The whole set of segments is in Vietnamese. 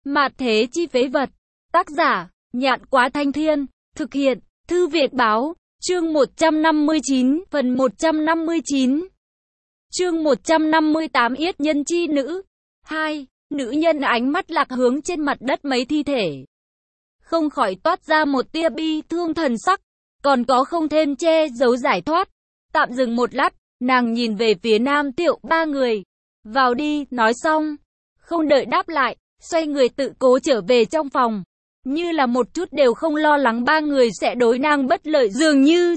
Mạt thế chi phế vật. Tác giả, Nhạn Quá Thanh Thiên. Thực hiện, Thư Việt Báo. Chương 159, phần 159. Chương 158 Yết nhân chi nữ. 2. Nữ nhân ánh mắt lạc hướng trên mặt đất mấy thi thể. Không khỏi toát ra một tia bi thương thần sắc, còn có không thêm che giấu giải thoát. Tạm dừng một lát, nàng nhìn về phía Nam Thiệu ba người. Vào đi, nói xong. Không đợi đáp lại, xoay người tự cố trở về trong phòng. Như là một chút đều không lo lắng ba người sẽ đối nàng bất lợi dường như.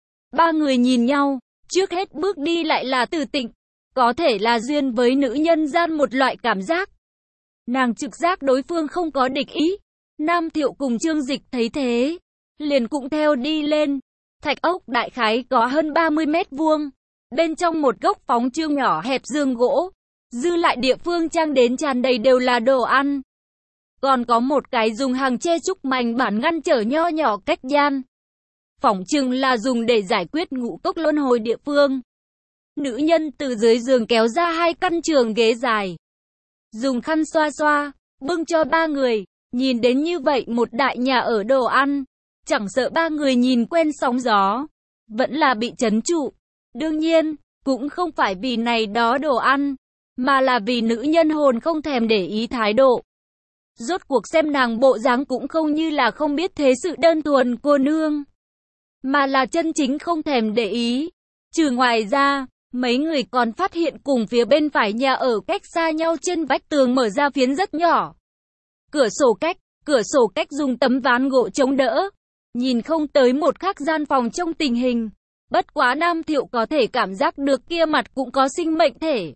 Ba người nhìn nhau, trước hết bước đi lại là Từ Tịnh. Có thể là duyên với nữ nhân gian một loại cảm giác. Nàng trực giác đối phương không có địch ý. Nam Thiệu cùng Trương Dịch thấy thế, liền cũng theo đi lên. Thạch ốc đại khái có hơn 30 mét vuông. Bên trong một góc phóng trương nhỏ hẹp giường gỗ. Dư lại địa phương trang đến tràn đầy đều là đồ ăn. Còn có một cái dùng hàng tre trúc mảnh bản ngăn trở nho nhỏ cách gian. Phỏng chừng là dùng để giải quyết ngũ cốc luân hồi địa phương. Nữ nhân từ dưới giường kéo ra hai căn trường ghế dài. Dùng khăn xoa xoa, bưng cho ba người. Nhìn đến như vậy một đại nhà ở đồ ăn. Chẳng sợ ba người nhìn quen sóng gió. Vẫn là bị trấn trụ. Đương nhiên, cũng không phải vì này đó đồ ăn. Mà là vì nữ nhân hồn không thèm để ý thái độ. Rốt cuộc xem nàng bộ dáng cũng không như là không biết thế sự đơn thuần cô nương. Mà là chân chính không thèm để ý. Trừ ngoài ra, mấy người còn phát hiện cùng phía bên phải nhà ở cách xa nhau trên vách tường mở ra phiến rất nhỏ. Cửa sổ cách dùng tấm ván gỗ chống đỡ. Nhìn không tới một khắc gian phòng trong tình hình. Bất quá Nam Thiệu có thể cảm giác được kia mặt cũng có sinh mệnh thể.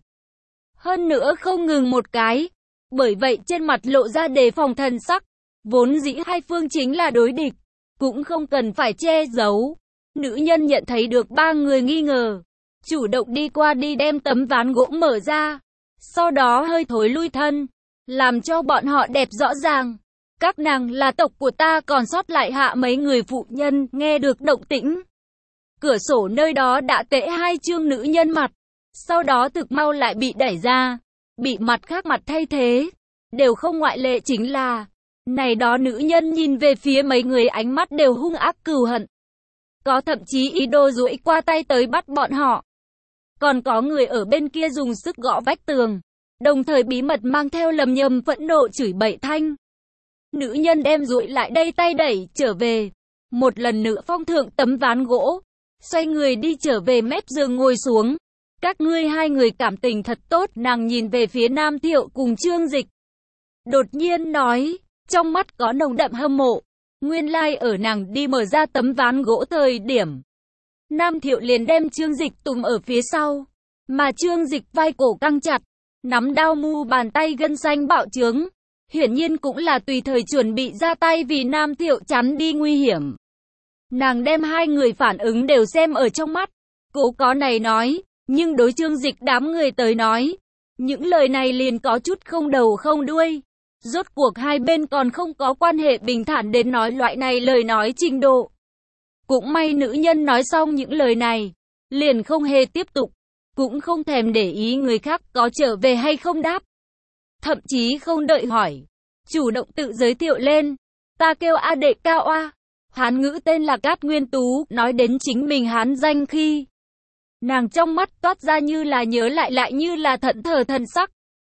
Hơn nữa không ngừng một cái. Bởi vậy trên mặt lộ ra đề phòng thần sắc. Vốn dĩ hai phương chính là đối địch. Cũng không cần phải che giấu. Nữ nhân nhận thấy được ba người nghi ngờ. Chủ động đi qua đi đem tấm ván gỗ mở ra. Sau đó hơi thối lui thân. Làm cho bọn họ đẹp rõ ràng. Các nàng là tộc của ta, còn sót lại hạ mấy người phụ nhân nghe được động tĩnh. Cửa sổ nơi đó đã tễ hai chương nữ nhân mặt. Sau đó thực mau lại bị đẩy ra. Bị mặt khác mặt thay thế. Đều không ngoại lệ chính là. Này đó nữ nhân nhìn về phía mấy người ánh mắt đều hung ác cừu hận. Có thậm chí ý đồ duỗi qua tay tới bắt bọn họ. Còn có người ở bên kia dùng sức gõ vách tường. Đồng thời bí mật mang theo lầm nhầm phẫn nộ chửi bậy thanh. Nữ nhân đem duỗi lại đây tay đẩy trở về. Một lần nữa phong thượng tấm ván gỗ. Xoay người đi trở về mép giường ngồi xuống. Các ngươi hai người cảm tình thật tốt. Nàng nhìn về phía Nam Thiệu cùng Trương Dịch. Đột nhiên nói. Trong mắt có nồng đậm hâm mộ. Nguyên lai ở nàng đi mở ra tấm ván gỗ thời điểm. Nam Thiệu liền đem Trương Dịch tùm ở phía sau. Mà Trương Dịch vai cổ căng chặt. Nắm đao mu bàn tay gân xanh bạo trướng. Hiển nhiên cũng là tùy thời chuẩn bị ra tay vì Nam Thiệu chắn đi nguy hiểm. Nàng đem hai người phản ứng đều xem ở trong mắt. Cố có này nói. Nhưng đối Trương Dịch đám người tới nói. Những lời này liền có chút không đầu không đuôi. Rốt cuộc hai bên còn không có quan hệ bình thản đến nói loại này lời nói trình độ. Cũng may nữ nhân nói xong những lời này. Liền không hề tiếp tục. Cũng không thèm để ý người khác có trở về hay không đáp. Thậm chí không đợi hỏi. Chủ động tự giới thiệu lên. Ta kêu A Đệ Cao A. Hán ngữ tên là Cát Nguyên Tú. Nói đến chính mình hán danh khi. Nàng trong mắt toát ra như là nhớ lại như là thẫn thờ thần sắc.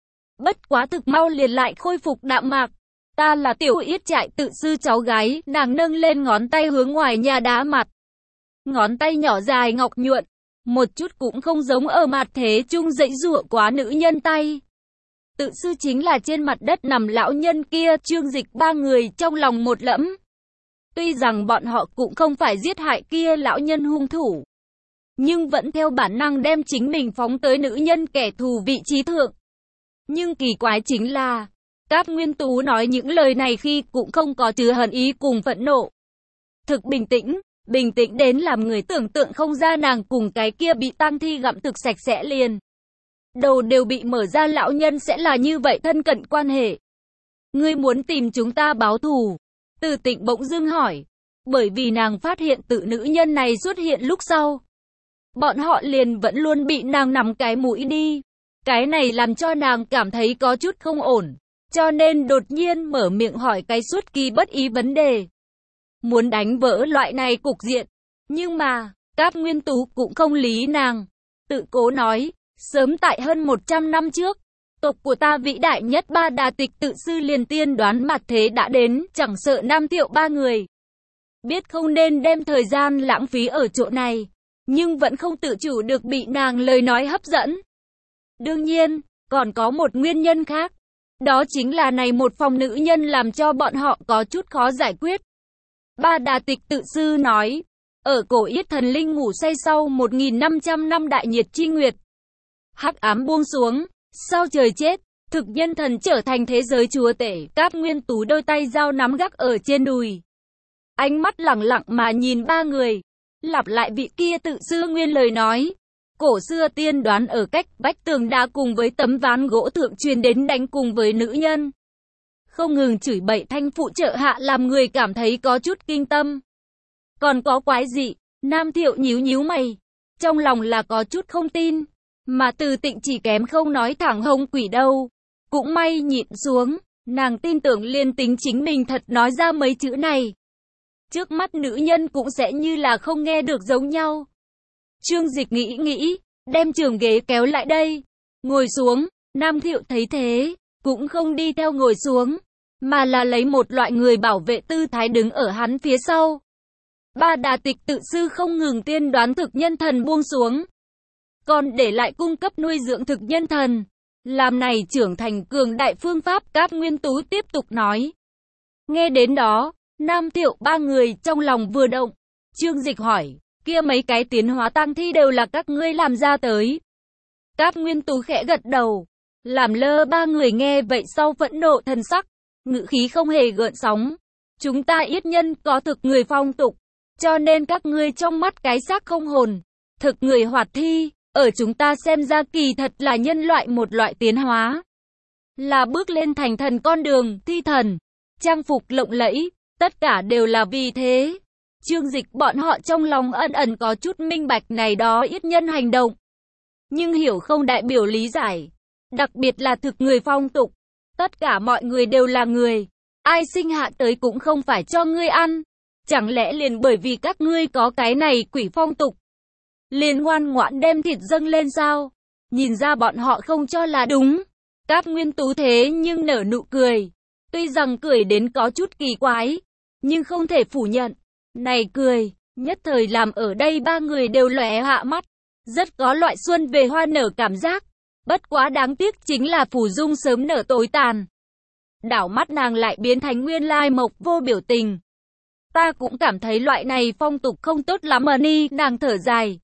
Bất quá thực mau liền lại khôi phục đạm mạc. Ta là Tiểu Yết Trại tự sư cháu gái. Nàng nâng lên ngón tay hướng ngoài nhà đá mặt. Ngón tay nhỏ dài ngọc nhuận. Một chút cũng không giống ở mặt thế chung dãy dụa quá nữ nhân tay. Tự sư chính là trên mặt đất nằm lão nhân kia. Trương Dịch ba người trong lòng một lẫm. Tuy rằng bọn họ cũng không phải giết hại kia lão nhân hung thủ. Nhưng vẫn theo bản năng đem chính mình phóng tới nữ nhân kẻ thù vị trí thượng. Nhưng kỳ quái chính là, Cát Nguyên Tú nói những lời này khi cũng không có chứa hận ý cùng phẫn nộ. Thực bình tĩnh đến làm người tưởng tượng không ra nàng cùng cái kia bị tang thi gặm thực sạch sẽ liền. Đầu đều bị mở ra lão nhân sẽ là như vậy thân cận quan hệ. Ngươi muốn tìm chúng ta báo thù? Từ Tịnh bỗng dưng hỏi. Bởi vì nàng phát hiện tự nữ nhân này xuất hiện lúc sau. Bọn họ liền vẫn luôn bị nàng nắm cái mũi đi. Cái này làm cho nàng cảm thấy có chút không ổn. cho nên đột nhiên mở miệng hỏi cái xuất kỳ bất ý vấn đề. Muốn đánh vỡ loại này cục diện, nhưng mà, Cáp Nguyên Tú cũng không lý nàng. Tự cố nói, sớm tại hơn 100 năm trước, tộc của ta vĩ đại nhất Ba Đà Tịch tự sư liền tiên đoán mặt thế đã đến, chẳng sợ Nam Thiệu ba người. Biết không nên đem thời gian lãng phí ở chỗ này, nhưng vẫn không tự chủ được bị nàng lời nói hấp dẫn. Đương nhiên, còn có một nguyên nhân khác. Đó chính là này một phòng nữ nhân làm cho bọn họ có chút khó giải quyết. Ba Đà Tịch tự sư nói, ở cổ Yết thần linh ngủ say sau 1.500 năm đại nhiệt chi nguyệt. Hắc ám buông xuống, sau trời chết, thực nhân thần trở thành thế giới chúa tể. Cáp Nguyên Tú đôi tay dao nắm gác ở trên đùi. Ánh mắt lẳng lặng mà nhìn ba người, lặp lại vị kia tự sư nguyên lời nói. Cổ xưa tiên đoán ở cách vách tường đá cùng với tấm ván gỗ thượng truyền đến đánh cùng với nữ nhân. Không ngừng chửi bậy thanh phụ trợ hạ làm người cảm thấy có chút kinh tâm. Còn có quái dị, Nam Thiệu nhíu nhíu mày, trong lòng là có chút không tin, mà Từ Tịnh chỉ kém không nói thẳng hông quỷ đâu. Cũng may nhịn xuống, nàng tin tưởng liên tính chính mình thật nói ra mấy chữ này. Trước mắt nữ nhân cũng sẽ như là không nghe được giống nhau. Trương Dịch nghĩ, đem trường ghế kéo lại đây, ngồi xuống. Nam Thiệu thấy thế, cũng không đi theo ngồi xuống, mà là lấy một loại người bảo vệ tư thái đứng ở hắn phía sau. Ba Đà Tịch tự sư không ngừng tiên đoán thực nhân thần buông xuống, còn để lại cung cấp nuôi dưỡng thực nhân thần, làm này trưởng thành cường đại phương pháp. Cáp Nguyên Tú tiếp tục nói. Nghe đến đó, Nam Thiệu ba người trong lòng vừa động. Trương Dịch hỏi, kia mấy cái tiến hóa tang thi đều là các ngươi làm ra tới? Cáp Nguyên Tú khẽ gật đầu, làm lơ ba người nghe vậy sau phẫn nộ thần sắc, ngữ khí không hề gợn sóng. Chúng ta Yết nhân có thực người phong tục, cho nên các ngươi trong mắt cái xác không hồn, thực người hoạt thi, ở chúng ta xem ra kỳ thật là nhân loại một loại tiến hóa. Là bước lên thành thần con đường, thi thần, trang phục lộng lẫy, tất cả đều là vì thế. Trương Dịch bọn họ trong lòng ẩn ẩn có chút minh bạch này đó Yết nhân hành động, nhưng hiểu không đại biểu lý giải. Đặc biệt là thực người phong tục, tất cả mọi người đều là người, ai sinh hạ tới cũng không phải cho ngươi ăn. Chẳng lẽ liền bởi vì các ngươi có cái này quỷ phong tục, liền ngoan ngoãn đem thịt dâng lên sao? Nhìn ra bọn họ không cho là đúng. Cáp Nguyên Tú thế nhưng nở nụ cười. Tuy rằng cười đến có chút kỳ quái, nhưng không thể phủ nhận. Này cười, nhất thời làm ở đây ba người đều lóe hạ mắt. Rất có loại xuân về hoa nở cảm giác. Bất quá đáng tiếc chính là Phù Dung sớm nở tối tàn. Đảo mắt nàng lại biến thành nguyên lai mộc vô biểu tình. Ta cũng cảm thấy loại này phong tục không tốt lắm mà ni, nàng thở dài.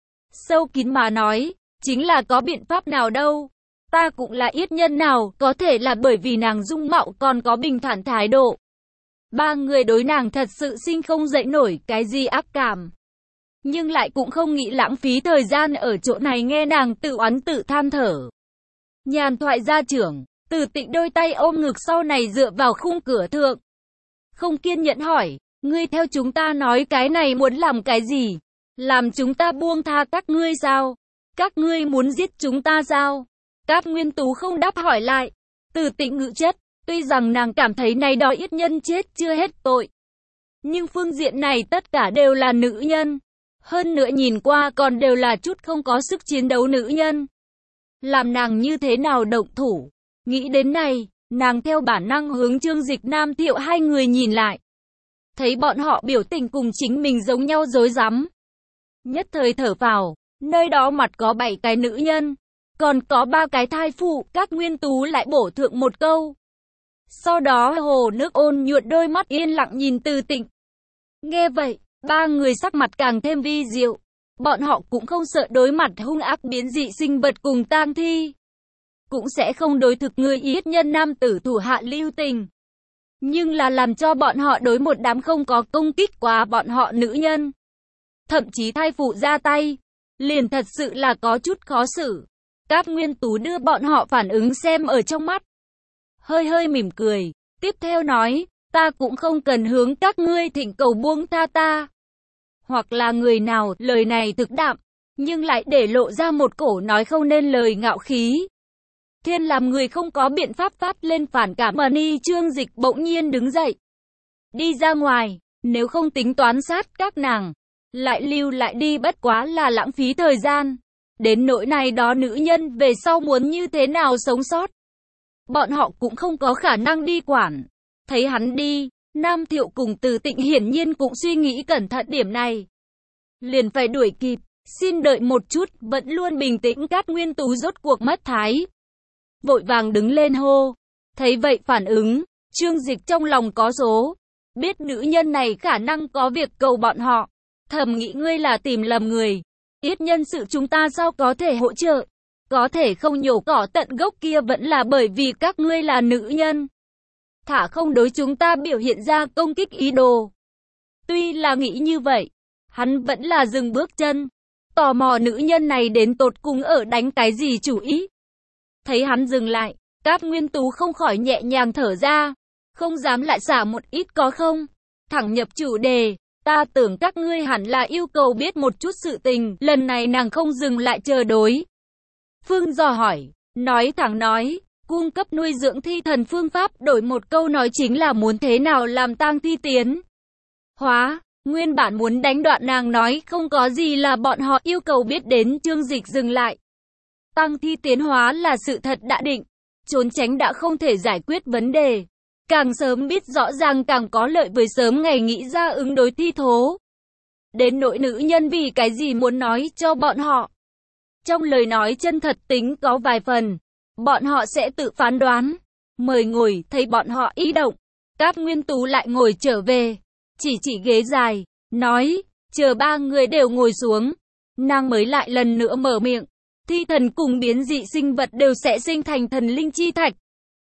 Sâu kín mà nói, chính là có biện pháp nào đâu. Ta cũng là Yết nhân nào, có thể là bởi vì nàng dung mạo còn có bình thản thái độ. Ba người đối nàng thật sự sinh không dậy nổi cái gì ác cảm. Nhưng lại cũng không nghĩ lãng phí thời gian ở chỗ này nghe nàng tự oán tự than thở. Nhàn thoại gia trưởng, Từ Tịnh đôi tay ôm ngực sau này dựa vào khung cửa thượng. Không kiên nhẫn hỏi, ngươi theo chúng ta nói cái này muốn làm cái gì? Làm chúng ta buông tha các ngươi sao? Các ngươi muốn giết chúng ta sao? Cáp Nguyên Tú không đáp hỏi lại. Từ Tịnh ngự chất, tuy rằng nàng cảm thấy này đó Yết nhân chết chưa hết tội, nhưng phương diện này tất cả đều là nữ nhân. Hơn nữa nhìn qua còn đều là chút không có sức chiến đấu nữ nhân. Làm nàng như thế nào động thủ? Nghĩ đến này, nàng theo bản năng hướng Trương Dịch Nam Thiệu hai người nhìn lại. Thấy bọn họ biểu tình cùng chính mình giống nhau rối rắm. Nhất thời thở phào, nơi đó mặt có 7 cái nữ nhân, còn có 3 cái thai phụ. Các Nguyên Tú lại bổ thượng một câu. Sau đó hồ nước ôn nhuận đôi mắt yên lặng nhìn Từ Tịnh. Nghe vậy, ba người sắc mặt càng thêm vi diệu. Bọn họ cũng không sợ đối mặt hung ác biến dị sinh vật cùng tang thi, cũng sẽ không đối thực người Yết nhân nam tử thủ hạ lưu tình. Nhưng là làm cho bọn họ đối một đám không có công kích quá bọn họ nữ nhân, thậm chí thai phụ ra tay, liền thật sự là có chút khó xử. Cáp Nguyên Tú đưa bọn họ phản ứng xem ở trong mắt, hơi hơi mỉm cười, tiếp theo nói, ta cũng không cần hướng các ngươi thỉnh cầu buông tha ta. Hoặc là người nào, lời này thực đạm, nhưng lại để lộ ra một cổ nói không nên lời ngạo khí. Thiên làm người không có biện pháp phát lên phản cảm Ni Trương Dịch bỗng nhiên đứng dậy. Đi ra ngoài, nếu không tính toán sát các nàng, lại lưu lại đi bất quá là lãng phí thời gian. Đến nỗi này đó nữ nhân về sau muốn như thế nào sống sót. Bọn họ cũng không có khả năng đi quản. Thấy hắn đi, Nam Thiệu cùng Từ Tịnh hiển nhiên cũng suy nghĩ cẩn thận điểm này. Liền phải đuổi kịp, xin đợi một chút, vẫn luôn bình tĩnh Cát Nguyên Tú rốt cuộc mất thái. Vội vàng đứng lên hô. Thấy vậy phản ứng, Trương Dịch trong lòng có số. Biết nữ nhân này khả năng có việc cầu bọn họ. Thầm nghĩ ngươi là tìm lầm người. Ít nhân sự chúng ta sao có thể hỗ trợ. Có thể không nhổ cỏ tận gốc kia vẫn là bởi vì các ngươi là nữ nhân. Thả không đối chúng ta biểu hiện ra công kích ý đồ. Tuy là nghĩ như vậy, hắn vẫn là dừng bước chân. Tò mò nữ nhân này đến tột cùng ở đánh cái gì chủ ý. Thấy hắn dừng lại, Cát Nguyên Tú không khỏi nhẹ nhàng thở ra. Không dám lại xả một ít có không. Thẳng nhập chủ đề. Ta tưởng các ngươi hẳn là yêu cầu biết một chút sự tình. Lần này nàng không dừng lại chờ đối. Phương dò hỏi. Nói thẳng nói. Cung cấp nuôi dưỡng thi thần phương pháp đổi một câu nói chính là muốn thế nào làm tang thi tiến hóa. Nguyên bản muốn đánh đoạn nàng nói không có gì là bọn họ yêu cầu biết đến. Trương Dịch dừng lại. Tang thi tiến hóa là sự thật đã định. Trốn tránh đã không thể giải quyết vấn đề. Càng sớm biết rõ ràng càng có lợi với sớm ngày nghĩ ra ứng đối thi thố. Đến nỗi nữ nhân vì cái gì muốn nói cho bọn họ. Trong lời nói chân thật tính có vài phần. Bọn họ sẽ tự phán đoán. Mời ngồi, thấy bọn họ ý động. Cát Nguyên Tú lại ngồi trở về. Chỉ ghế dài. Nói, chờ ba người đều ngồi xuống. Nàng mới lại lần nữa mở miệng. Thi thần cùng biến dị sinh vật đều sẽ sinh thành thần linh chi thạch.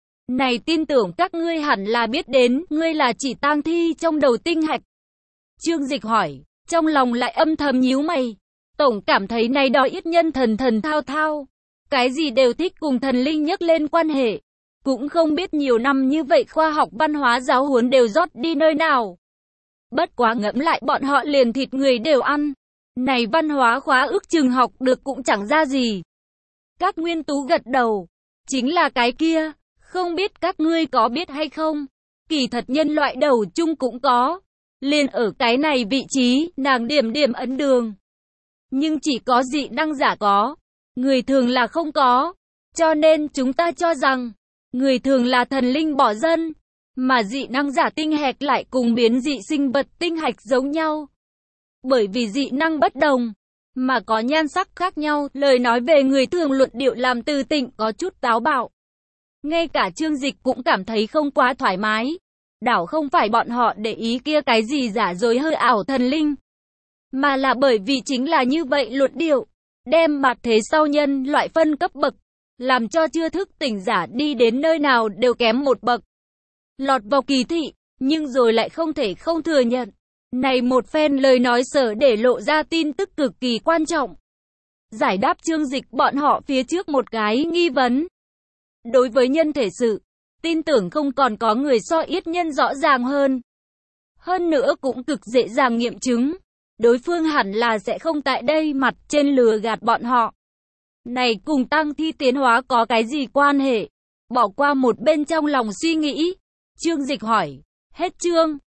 Này tin tưởng các ngươi hẳn là biết đến, ngươi là chỉ tang thi trong đầu tinh hạch. Trương Dịch hỏi, trong lòng lại âm thầm nhíu mày. Tổng cảm thấy này đó ít nhân thần thao thao. Cái gì đều thích cùng thần linh nhắc lên quan hệ. Cũng không biết nhiều năm như vậy khoa học văn hóa giáo huấn đều rót đi nơi nào. Bất quá ngẫm lại bọn họ liền thịt người đều ăn. Này văn hóa khóa ước chừng học được cũng chẳng ra gì. Cát Nguyên Tú gật đầu. Chính là cái kia. Không biết các ngươi có biết hay không? Kỳ thật nhân loại đầu chung cũng có. Liền ở cái này vị trí, nàng điểm ấn đường. Nhưng chỉ có dị năng giả có. Người thường là không có. Cho nên chúng ta cho rằng, người thường là thần linh bỏ dân. Mà dị năng giả tinh hạch lại cùng biến dị sinh vật tinh hạch giống nhau. Bởi vì dị năng bất đồng, mà có nhan sắc khác nhau. Lời nói về người thường luận điệu làm Từ Tịnh có chút táo bạo. Ngay cả Trương Dịch cũng cảm thấy không quá thoải mái. Đảo không phải bọn họ để ý kia cái gì giả dối hư ảo thần linh. Mà là bởi vì chính là như vậy luận điệu. Đem mặt thế sau nhân loại phân cấp bậc. Làm cho chưa thức tỉnh giả đi đến nơi nào đều kém một bậc. Lọt vào kỳ thị, nhưng rồi lại không thể không thừa nhận. Này một phen lời nói sở để lộ ra tin tức cực kỳ quan trọng. Giải đáp Trương Dịch bọn họ phía trước một cái nghi vấn. Đối với nhân thể sự, tin tưởng không còn có người so ít nhân rõ ràng hơn. Hơn nữa cũng cực dễ dàng nghiệm chứng. Đối phương hẳn là sẽ không tại đây mặt trên lừa gạt bọn họ. Này cùng tăng thi tiến hóa có cái gì quan hệ? Bỏ qua một bên trong lòng suy nghĩ. Trương Dịch hỏi. Hết chương.